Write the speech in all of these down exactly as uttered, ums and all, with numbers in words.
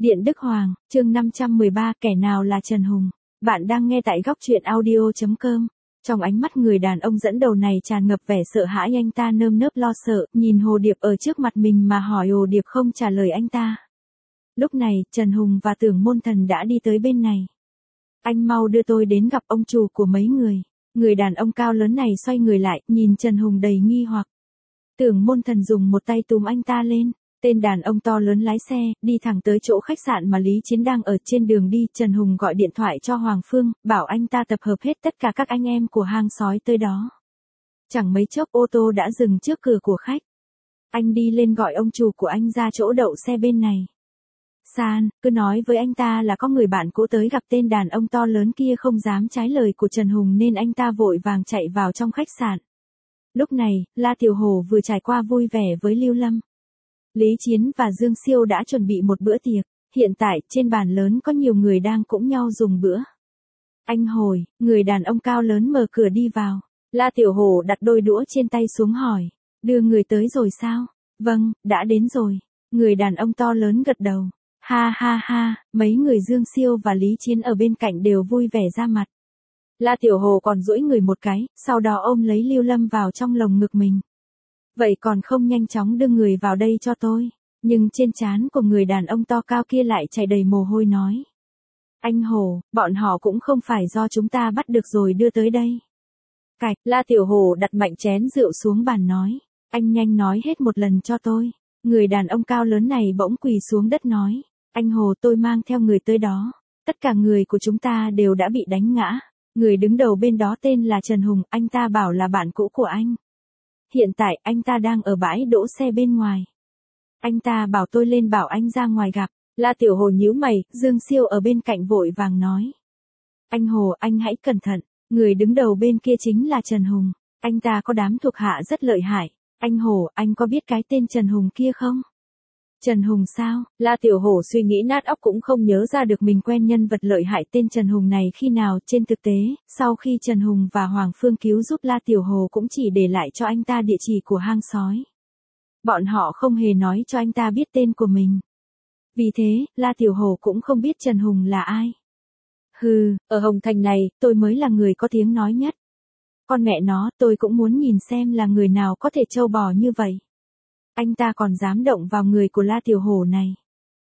Điện Đức Hoàng, chương năm trăm mười ba, kẻ nào là Trần Hùng. Bạn đang nghe tại góc truyện audio chấm com. Trong ánh mắt người đàn ông dẫn đầu này tràn ngập vẻ sợ hãi, anh ta nơm nớp lo sợ, nhìn Hồ Điệp ở trước mặt mình mà hỏi Hồ Điệp không trả lời anh ta. Lúc này, Trần Hùng và Tưởng Môn Thần đã đi tới bên này. Anh mau đưa tôi đến gặp ông chủ của mấy người. Người đàn ông cao lớn này xoay người lại, nhìn Trần Hùng đầy nghi hoặc. Tưởng Môn Thần dùng một tay túm anh ta lên. Tên đàn ông to lớn lái xe, đi thẳng tới chỗ khách sạn mà Lý Chiến đang ở. Trên đường đi, Trần Hùng gọi điện thoại cho Hoàng Phương, bảo anh ta tập hợp hết tất cả các anh em của hang sói tới đó. Chẳng mấy chốc ô tô đã dừng trước cửa của khách. Anh đi lên gọi ông chủ của anh ra chỗ đậu xe bên này. San, cứ nói với anh ta là có người bạn cũ tới gặp. Tên đàn ông to lớn kia không dám trái lời của Trần Hùng nên anh ta vội vàng chạy vào trong khách sạn. Lúc này, La Tiểu Hổ vừa trải qua vui vẻ với Lưu Lâm. Lý Chiến và Dương Siêu đã chuẩn bị một bữa tiệc, hiện tại trên bàn lớn có nhiều người đang cũng nhau dùng bữa. Anh Hồi, người đàn ông cao lớn mở cửa đi vào. La Tiểu Hổ đặt đôi đũa trên tay xuống hỏi, đưa người tới rồi sao? Vâng, đã đến rồi. Người đàn ông to lớn gật đầu. Ha ha ha, mấy người Dương Siêu và Lý Chiến ở bên cạnh đều vui vẻ ra mặt. La Tiểu Hổ còn duỗi người một cái, sau đó ôm lấy Lưu Lâm vào trong lồng ngực mình. Vậy còn không nhanh chóng đưa người vào đây cho tôi. Nhưng trên trán của người đàn ông to cao kia lại chảy đầy mồ hôi nói. Anh Hồ, bọn họ cũng không phải do chúng ta bắt được rồi đưa tới đây. Cạch, La Tiểu Hồ đặt mạnh chén rượu xuống bàn nói. Anh nhanh nói hết một lần cho tôi. Người đàn ông cao lớn này bỗng quỳ xuống đất nói. Anh Hồ, tôi mang theo người tới đó. Tất cả người của chúng ta đều đã bị đánh ngã. Người đứng đầu bên đó tên là Trần Hùng, anh ta bảo là bạn cũ của anh. Hiện tại anh ta đang ở bãi đỗ xe bên ngoài. Anh ta bảo tôi lên bảo anh ra ngoài gặp. La Tiểu Hồ nhíu mày, Dương Siêu ở bên cạnh vội vàng nói. Anh Hồ, anh hãy cẩn thận. Người đứng đầu bên kia chính là Trần Hùng. Anh ta có đám thuộc hạ rất lợi hại. Anh Hồ, anh có biết cái tên Trần Hùng kia không? Trần Hùng sao? La Tiểu Hổ suy nghĩ nát óc cũng không nhớ ra được mình quen nhân vật lợi hại tên Trần Hùng này khi nào. Trên thực tế, sau khi Trần Hùng và Hoàng Phương cứu giúp La Tiểu Hổ cũng chỉ để lại cho anh ta địa chỉ của hang sói. Bọn họ không hề nói cho anh ta biết tên của mình. Vì thế, La Tiểu Hổ cũng không biết Trần Hùng là ai. Hừ, ở Hồng Thành này, tôi mới là người có tiếng nói nhất. Con mẹ nó, tôi cũng muốn nhìn xem là người nào có thể trâu bò như vậy. Anh ta còn dám động vào người của La Tiểu Hổ này.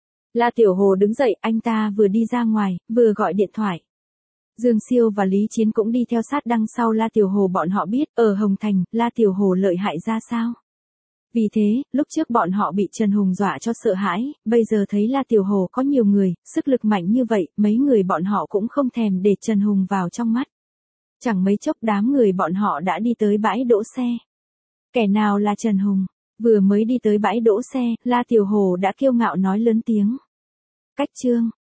La Tiểu Hổ đứng dậy, anh ta vừa đi ra ngoài, vừa gọi điện thoại. Dương Siêu và Lý Chiến cũng đi theo sát đằng sau La Tiểu Hổ. Bọn họ biết, ở Hồng Thành, La Tiểu Hổ lợi hại ra sao. Vì thế, lúc trước bọn họ bị Trần Hùng dọa cho sợ hãi, bây giờ thấy La Tiểu Hổ có nhiều người, sức lực mạnh như vậy, mấy người bọn họ cũng không thèm để Trần Hùng vào trong mắt. Chẳng mấy chốc đám người bọn họ đã đi tới bãi đỗ xe. Kẻ nào là Trần Hùng? Vừa mới đi tới bãi đỗ xe, La Tiểu Hổ đã kiêu ngạo nói lớn tiếng. Cách chương,